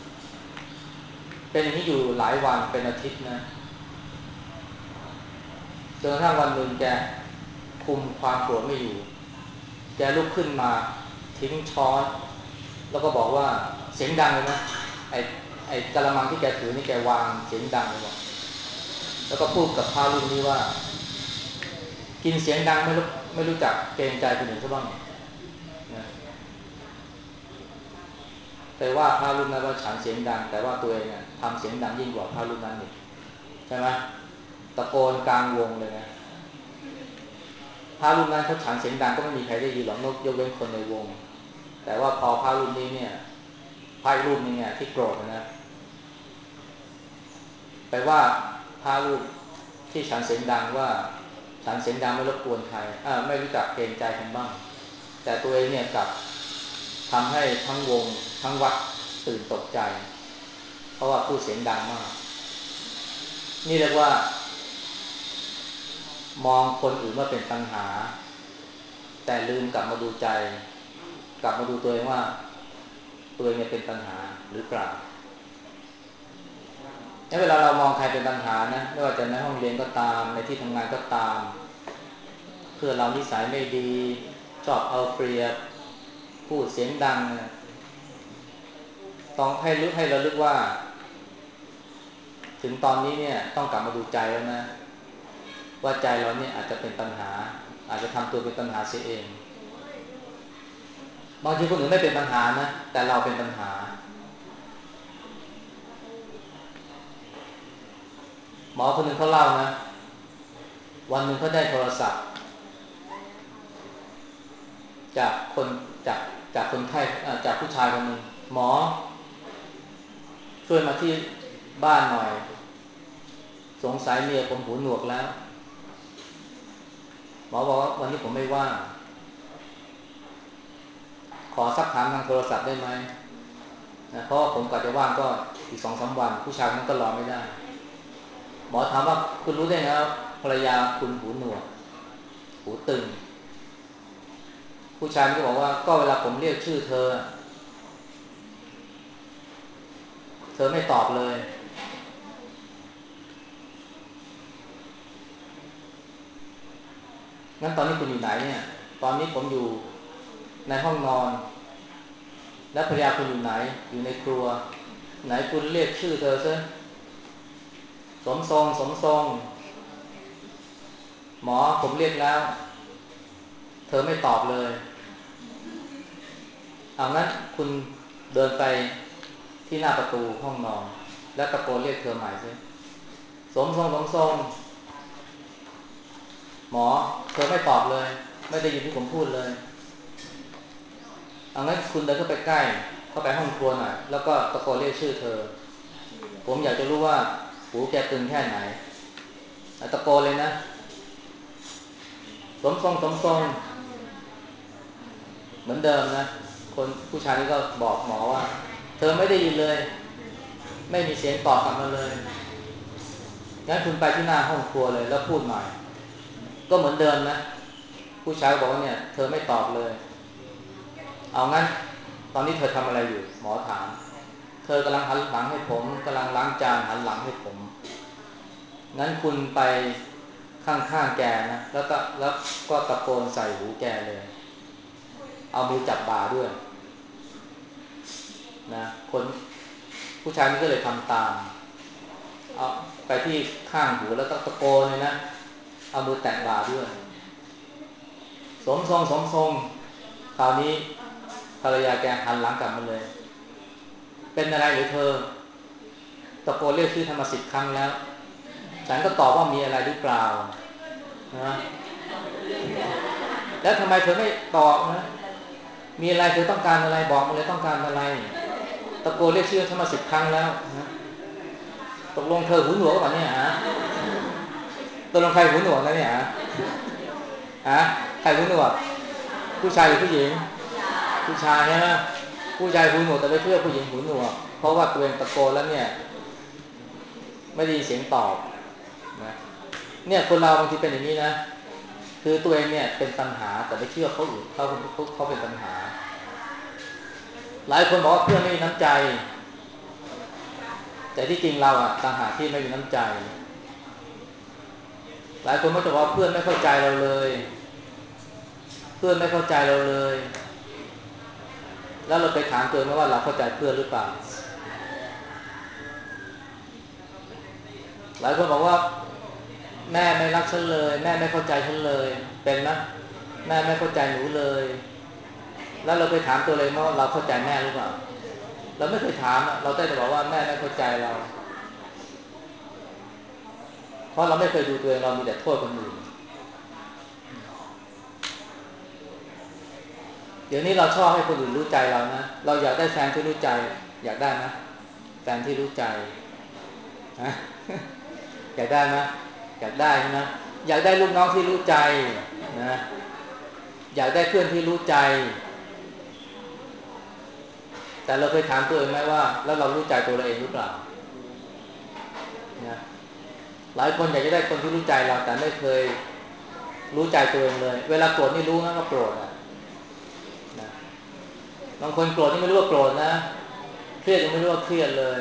เป็นอย่างนี้อยู่หลายวันเป็นอาทิตย์นะจนกระทั่งวันหนึ่งแกคุมความโกรธไม่อยู่แกลุกขึ้นมาทิ้งช้อนแล้วก็บอกว่าเสียงดังเลยนะไอ้ไอ้กะละมังที่แกถือนี่แกวางเสียงดังเลยบอกแล้วก็พูดกับพระรูปนี้ว่ากินเสียงดังไม่รู้จักเกรงใจคนอื่นซะบ้างนะแต่ว่าพระรูปนั้นว่าฉันเสียงดังแต่ว่าตัวเองเนี่ยทำเสียงดังยิ่งกว่าพระรูปนั้นอีกใช่ไหมตะโกนกลางวงเลยนะพระรูปนั้นเขาฉันเสียงดังก็ไม่มีใครได้ยินหรอกยกเว้นคนในวงแต่ว่าพอพระรูปนี้เนี่ยพระรูปนี้เนี่ยที่โกรธนะไปว่าพระรูปที่ฉันเสียงดังว่าฉันเสียงดังไม่รบกวนใครไม่รู้จักเกรงใจกันบ้างแต่ตัวเองเนี่ยกลับทำให้ทั้งวงทั้งวัดตื่นตกใจเพราะว่าพูดเสียงดังมากนี่เรียกว่ามองคนอื่นว่าเป็นปัญหาแต่ลืมกลับมาดูใจกลับมาดูตัวเองว่าตัวเองเนี่ยเป็นปัญหาหรือเปล่าเวลาเรามองใครเป็นปัญหานะไม่ว่าจะในห้องเรียนก็ตามในที่ทำงานก็ตามเพื่อเรานิสัยไม่ดีชอบเอาเปรียบพูดเสียงดังนะต้องให้เราลึกว่าถึงตอนนี้เนี่ยต้องกลับมาดูใจแล้วนะว่าใจเราเนี่ยอาจจะเป็นปัญหาอาจจะทำตัวเป็นปัญหาเสียเองบางทีคนอื่นไม่เป็นปัญหานะแต่เราเป็นปัญหาหมอคนหนึ่งเขาเล่านะวันหนึ่งเขาได้โทรศัพท์จากคนจากจากคนไข้จากผู้ชายคนหนึ่งหมอช่วยมาที่บ้านหน่อยสงสัยเมียผมหูหนวกแล้วหมอบอกว่าวันนี้ผมไม่ว่างขอสักถามทางโทรศัพท์ได้ไหมนะเพราะว่าผมกว่าจะว่างก็อีก2-3 วันผู้ชายนั้นก็รอไม่ได้หมอถามว่าคุณรู้ได้ไงว่าภรรยาคุณหูหนวกหูตึงผู้ชายนี่ก็บอกว่าก็เวลาผมเรียกชื่อเธอไม่ตอบเลยงั้นตอนนี้คุณอยู่ไหนเนี่ยตอนนี้ผมอยู่ในห้องนอนและภรรยาคุณอยู่ไหนอยู่ในครัวไหนคุณเรียกชื่อเธอซะสมทรงหมอผมเรียกแล้วเธอไม่ตอบเลยเอางั้นคุณเดินไปที่หน้าประตูห้องนอนแล้วตะโกนเรียกเธอใหม่ซิสมทรงหมอเธอไม่ตอบเลยไม่ได้ยินที่ผมพูดเลยเอางั้นคุณเดินเข้าไปใกล้เข้าไปห้องครัวหน่อยแล้วก็ตะโกนเรียกชื่อเธอผมอยากจะรู้ว่าหูแกตึงแค่ไหนตะโกนเลยนะสมทรงเหมือนเดิมนะคนผู้ชายนี่ก็บอกหมอว่าเธอไม่ได้ยินเลยไม่มีเสียงตอบกลับมาเลยงั้นคุณไปที่หน้าห้องครัวเลยแล้วพูดใหม่ก็เหมือนเดิมนะผู้ชายบอกว่าเนี่ยเธอไม่ตอบเลยเอางั้นตอนนี้เธอทำอะไรอยู่หมอถามเธอกำลังหันหลังให้ผมกำลังล้างจานหันหลังให้ผมงั้นคุณไปข้างๆแกนะแล้วก็ตะโกนใส่หูแกเลยเอามือจับบ่าด้วยนะคนผู้ชายนี่ก็เลยทำตามเอาไปที่ข้างหูแล้วก็ตะโกนเลยนะเอามือแตะบ่าด้วยสมทรงคราวนี้ภรรยาแกหันหลังกลับมาเลยเป็นอะไรหรือเธอตะโกนเรียกชื่อธรรมสิทธิ์ครั้งแล้วฉันก็ตอบว่ามีอะไรหรือเปล่านะแล้วทำไมเธอไม่ตอบนะมีอะไรเธอต้องการอะไรบอกมาเลยต้องการอะไรตะโกนเรียกชื่อธรรมสิทธิ์ครั้งแล้วนะตกลงเธอหูหนวกป่ะเนี่ยฮะตกลงใครหูหนวกนะเนี่ยฮะใครหูหนวกผู้ชายหรือผู้หญิงผู้ชายใช่ไหมผู้ชายหูหนวกแต่ไปเชื่อผู้หญิงหูหนวกเพราะว่าตัวเองตะโกนแล้วเนี่ยไม่ได้ยินเสียงตอบนะเนี่ยคนเราบางทีเป็นอย่างนี้นะคือตัวเองเนี่ยเป็นปัญหาแต่ไม่เชื่อเขาอื่นเขาเป็นปัญหาหลายคนบอกว่าเพื่อนไม่มีน้ำใจแต่ที่จริงเราอะต่างหากที่ไม่มีน้ำใจหลายคนก็จะบอกว่าเพื่อนไม่เข้าใจเราเลยเพื่อนไม่เข้าใจเราเลยแล้วเราไปถามตัวเองว่าเราเข้าใจเพื่อนหรือเปล่าหลายคนบอกว่าแม่ไม่รักฉันเลยแม่ไม่เข้าใจฉันเลยเป็นไหมแม่ไม่เข้าใจหนูเลยแล้วเราไปถามตัวเองว่าเราเข้าใจแม่หรือเปล่าเราไม่เคยถามเราได้แต่บอกว่าแม่ไม่เข้าใจเราเพราะเราไม่เคยดูตัวเองเรามีแต่โทษคนอื่นเดี๋ยวนี้เราชอบให้คนอื่นรู้ใจเรานะเราอยากได้แฟนที่รู้ใจอยากได้ไหมแฟนที่รู้ใจฮะอยากได้ไหมอยากได้ใช่ไหมอยากได้ลูกน้องที่รู้ใจนะอยากได้เพื่อนที่รู้ใจแต่เราเคยถามตัวเองไหมว่าแล้วเรารู้ใจตัวเราเองหรือเปล่านะหลายคนอยากจะได้คนที่รู้ใจเราแต่ไม่เคยรู้ใจตัวเองเลยเวลาโกรธนี่รู้นะว่าโกรธนะบางคนโกรธนี่ไม่รู้ว่าโกรธนะเครียดยังไม่รู้ว่าเครียดเลย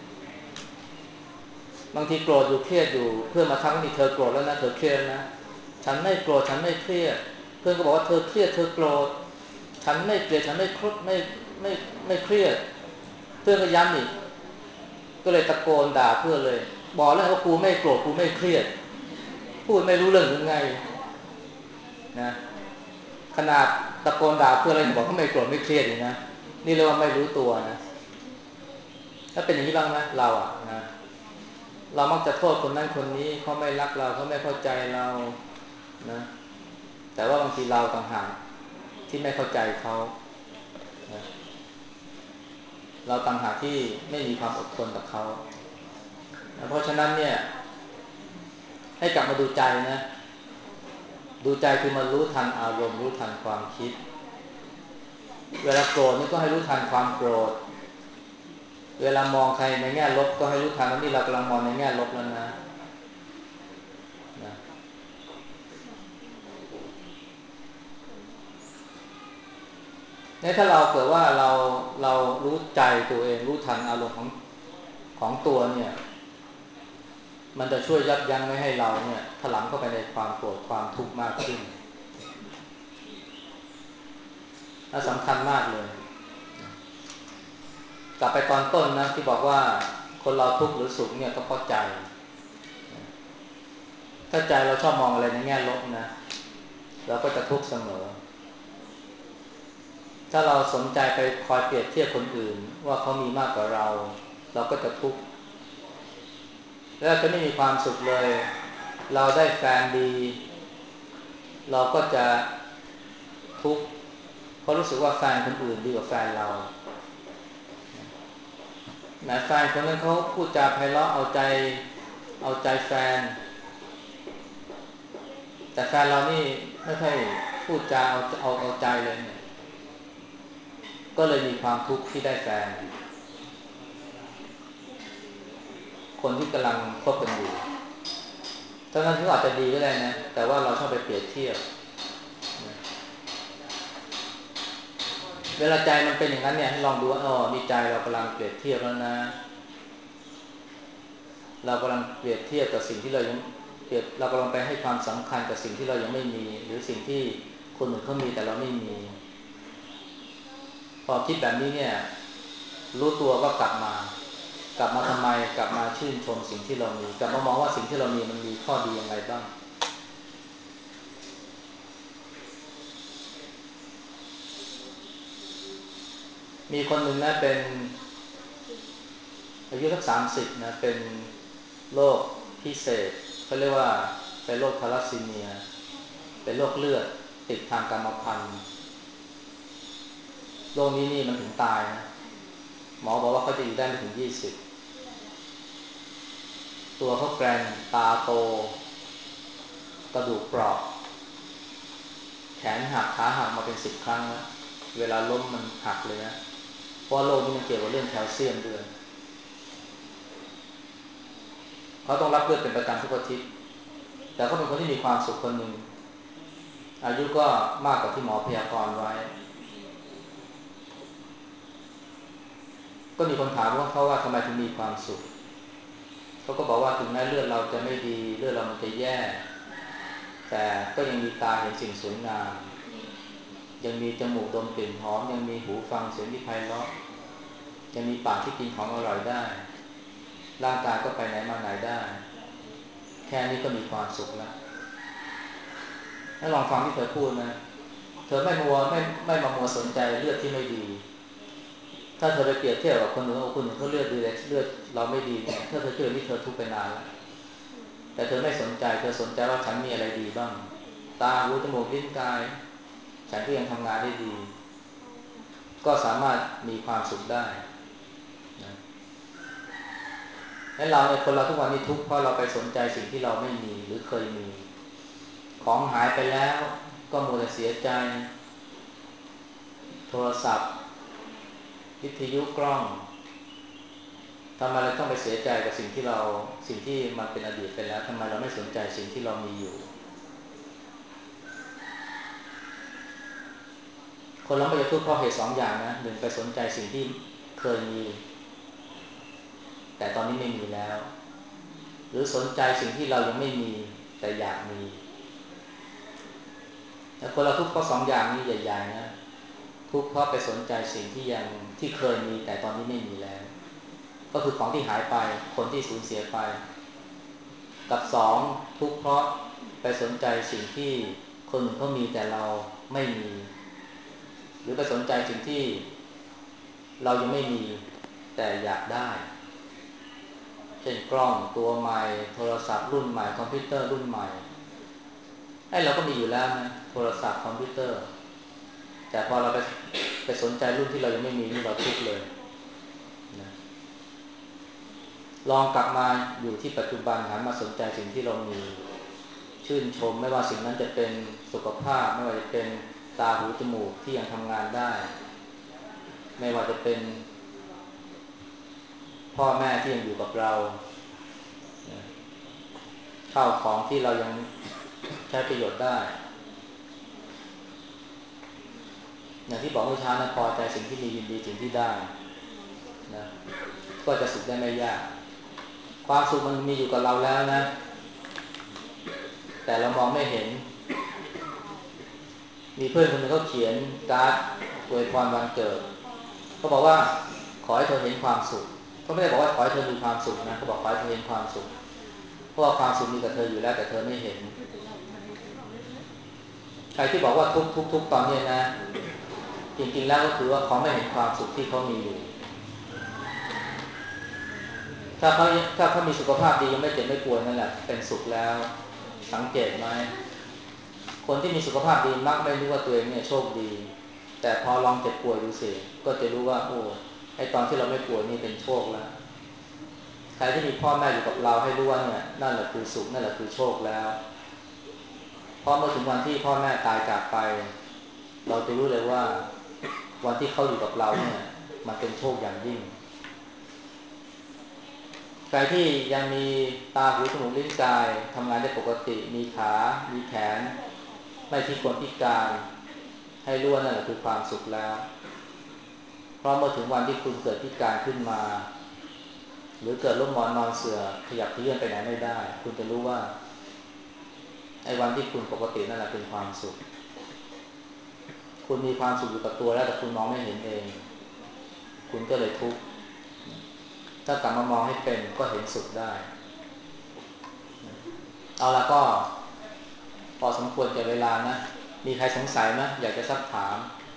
บางทีโกรธอยู่เครียดอยู่เพื่อนมาทักว่านี่เธอโกรธแล้วนะเธอเครียดนะฉันไม่โกรธฉันไม่เครียดเพื่อนก็บอกว่าเธอเครียดเธอโกรธฉันไม่เกลียดฉันไม่ครุฑไม่ไม่เครียดเพื่อนก็ย้ำอีกก็เลยตะโกนด่าเพื่อนเลยบอกแล้วว่ากูไม่โกรธกูไม่เครียดพูดไม่รู้เรื่องหรือไงนะขนาดตะโกนด่าเพื่อนอะไรบอกเขาไม่โกรธไม่เครียดอีกนะนี่เรียกว่าไม่รู้ตัวนะถ้าเป็นอย่างนี้บ้างไหมเราอ่ะนะเรามักจะโทษคนนั้นคนนี้เขาไม่รักเราเขาไม่เข้าใจเรานะแต่ว่าบางทีเราต่างหากที่ไม่เข้าใจเขานะเราต่างหากที่ไม่มีความอดทนกับเขานะเพราะฉะนั้นเนี่ยให้กลับมาดูใจนะดูใจคือมันรู้ทันอารมณ์รู้ทันความคิดเวลาโกรธนี่ก็ให้รู้ทันความโกรธเวลามองใครในแง่ลบก็ให้รู้ทันว่านี่เรากำลังมองในแง่ลบแล้วนะเนี่ยถ้าเราเกิดว่าเรารู้ใจตัวเองรู้ทันอารมณ์ของตัวเนี่ยมันจะช่วยยับยั้งไม่ให้เราเนี่ยถลำเข้าไปในความโกรธความทุกข์มากขึ้นและสำคัญมากเลยกลับไปตอนต้นนะที่บอกว่าคนเราทุกข์หรือสุขเนี่ยก็เพราะใจถ้าใจเราชอบมองอะไรในแง่ลบนะเราก็จะทุกข์เสมอถ้าเราสนใจไปคอยเปรียบเทียบคนอื่นว่าเขามีมากกว่าเราเราก็จะทุกข์แล้วจะไม่มีความสุขเลยเราได้แฟนดีเราก็จะทุกข์เพราะรู้สึกว่าแฟนคนอื่นดีกว่าแฟนเราแม้แฟนคนนั้นเขาพูดจาไพเราะเอาใจแฟนแต่แฟนเรานี่ไม่ค่อยพูดจาเอาใจเลยเนี่ยก็เลยมีความทุกข์ที่ได้แฟนคนที่กำลังคบกันอยู่ทั้งนั้นเขาอาจจะดีก็ได้นะแต่ว่าเราชอบไปเปรียบเทียบเวลาใจมันเป็นอย่างนั้นเนี่ยให้ลองดูว่าอ๋อนี่ใจเรากำลังเปรียบเทียบแล้วนะเรากำลังเปรียบเทียบกับสิ่งที่เรายังเปรียบเรากำลังไปให้ความสำคัญกับสิ่งที่เรายังไม่มีหรือสิ่งที่คนอื่นเขามีแต่เราไม่มีพอคิดแบบนี้เนี่ยรู้ตัวก็กลับมาทำไมกลับมาชื่นชมสิ่งที่เรามีกลับมามองว่าสิ่งที่เรามีมันมีข้อดีอย่างไรบ้างมีคนหนึ่งนะเป็นอายุสัก30นะเป็นโรคพิเศษเขาเรียกว่าเป็นโรคทาลัสซีเมียเป็นโรคเลือดติดทางกรรมพันธุ์โรคนี้นี่มันถึงตายนะหมอบอกว่าเขาจะอยู่ได้ไม่ถึง20ตัวเขาแกรนตาโตกระดูกเปราะแขนหักขาหักมาเป็น10 ครั้งแล้วเวลาล้มมันหักเลยนะเพราะโรคนี้มันเกี่ยวกับเรื่องแคลเซียมด้วยเขาต้องรับเลือดเป็นประจำทุกอาทิตย์แต่เขาเป็นคนที่มีความสุขคนหนึ่งอายุก็มากกว่าที่หมอพยากรณ์ไว้ก็มีคนถามว่าเขาว่าทำไมถึงมีความสุขเขาก็บอกว่าถึงแม้เลือดเราจะไม่ดีเลือดเรามันจะแย่แต่ก็ยังมีตาเห็นสิ่งสวยงามยังมีจมูกดมกลิ่นหอมยังมีหูฟังเสียงที่ไพเราะยังมีปากที่กินของอร่อยได้ร่างกายก็ไปไหนมาไหนได้แค่นี้ก็มีความสุขแล้วถ้าลองฟังที่เธอพูดนะเธอไม่มามัวสนใจเลือดที่ไม่ดีถ้าเธอไปเปรียบเทียบกับคนอื่นว่าคนอื่นเขาเลือดดีแต่เลือดเราไม่ดีเนี่ยถ้าเธอคิดแบบนี้เธอทุกข์ไปนานแล้วแต่เธอไม่สนใจเธอสนใจว่าฉันมีอะไรดีบ้างตาหูจมูกลิ้นกายฉันก็ยังทำงานได้ดีก็สามารถมีความสุขได้นะและเราเนี่ยคนเราทุกวันนี้ทุกข์เพราะเราไปสนใจสิ่งที่เราไม่มีหรือเคยมีของหายไปแล้วก็มัวแต่เสียใจโทรศัพท์วิทยุกล้องทำไมเราต้องไปเสียใจกับสิ่งที่มันเป็นอดีตไปแล้วทำไมเราไม่สนใจสิ่งที่เรามีอยู่คนเราไม่จะทุกข์เพราะเหตุสองอย่างนะหนึ่งไปสนใจสิ่งที่เคยมีแต่ตอนนี้ไม่มีแล้วหรือสนใจสิ่งที่เรายังไม่มีแต่อยากมีแต่คนเราทุกข์เพราะสองอย่างนี้ใหญ่ๆนะทุกข์เพราะไปสนใจสิ่งที่เคยมีแต่ตอนนี้ไม่มีแล้วก็คือของที่หายไปคนที่สูญเสียไปกับสองทุกข์เพราะไปสนใจสิ่งที่คนอื่นเขามีแต่เราไม่มีหรือไปสนใจสิ่งที่เรายังไม่มีแต่อยากได้เช่นกล้องตัวใหม่โทรศัพท์รุ่นใหม่คอมพิวเตอร์รุ่นใหม่ไอ้เราก็มีอยู่แล้วนะโทรศัพท์คอมพิวเตอร์แต่พอเราไปสนใจรุ่นที่เรายังไม่มีนี่เราทุกข์เลยนะลองกลับมาอยู่ที่ปัจจุบันหันมาสนใจสิ่งที่เรามีชื่นชมไม่ว่าสิ่งนั้นจะเป็นสุขภาพไม่ว่าจะเป็นตาหูจมูกที่ยังทำงานได้ไม่ว่าจะเป็นพ่อแม่ที่ยังอยู่กับเราข้าวของที่เรายังใช้ประโยชน์ได้อย่างที่บอกเมื่อเช้านะพอใจสิ่งที่มียินดีสิ่งที่ได้นะก็จะสุขได้ไม่ยากความสุขมันมีอยู่กับเราแล้วนะแต่เรามองไม่เห็นมีเพื่อนคนหนึงเขาเขียนการ์ดอวยพรวันเกิดเขาบอกว่าขอให้เธอเห็นความสุขเขาไม่ได้บอกว่าขอให้เธอมีความสุขนะเขาบอกขอให้เธอเห็นความสุขเพราะว่าความสุขมีกับเธออยู่แล้วแต่เธอไม่เห็นใครที่บอกว่าทุกตอนนี้นะจริงๆแล้วก็คือว่าเขาไม่เห็นความสุขที่เขามีอยู่ถ้าเขาถ้าเขามีสุขภาพดียังไม่เจ็บไม่ป่วยนั่นแหละเป็นสุขแล้วสังเกตไหมคนที่มีสุขภาพดีมักไม่รู้ว่าตัวเองเนี่ยโชคดีแต่พอลองเจ็บป่วยดูสิก็จะรู้ว่าโอ้ไอตอนที่เราไม่ป่วยนี่เป็นโชคแล้วใครที่มีพ่อแม่อยู่กับเราให้รู้ว่าเนี่ยนั่นแหละคือสุขนั่นแหละคือโชคแล้วเพราะเมื่อถึงวันที่พ่อแม่ตายจากไปเราจะรู้เลยว่าวันที่เขาอยู่กับเราเนี่ยมันเป็นโชคอย่างยิ่งใครที่ยังมีตาหูจมูกลิ้นกายทำงานได้ปกติมีขามีแขนไม่พิกลพิการให้รู้ว่านั่นแหละคือความสุขแล้วเพราะเมื่อถึงวันที่คุณเกิดพิการขึ้นมาหรือเกิดล้มหมอนนอนเสื่อขยับเขยื้อนไปไหนไม่ได้คุณจะรู้ว่าไอ้วันที่คุณปกตินั่นแหละเป็นความสุขคุณมีความสุขอยู่กับตัวแล้วแต่คุณมองไม่เห็นเองคุณก็เลยทุกข์ถ้ากลับมามองให้เป็นก็เห็นสุขได้เอาละก็พอสมควรแก่เวลานะมีใครสงสัยไหมอยากจะซักถาม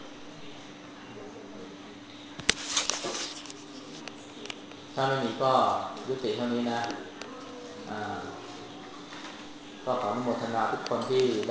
ถ้าไม่มีก็ยุติเท่านี้นะอ่าก็ขออนุโมทนาทุกคนที่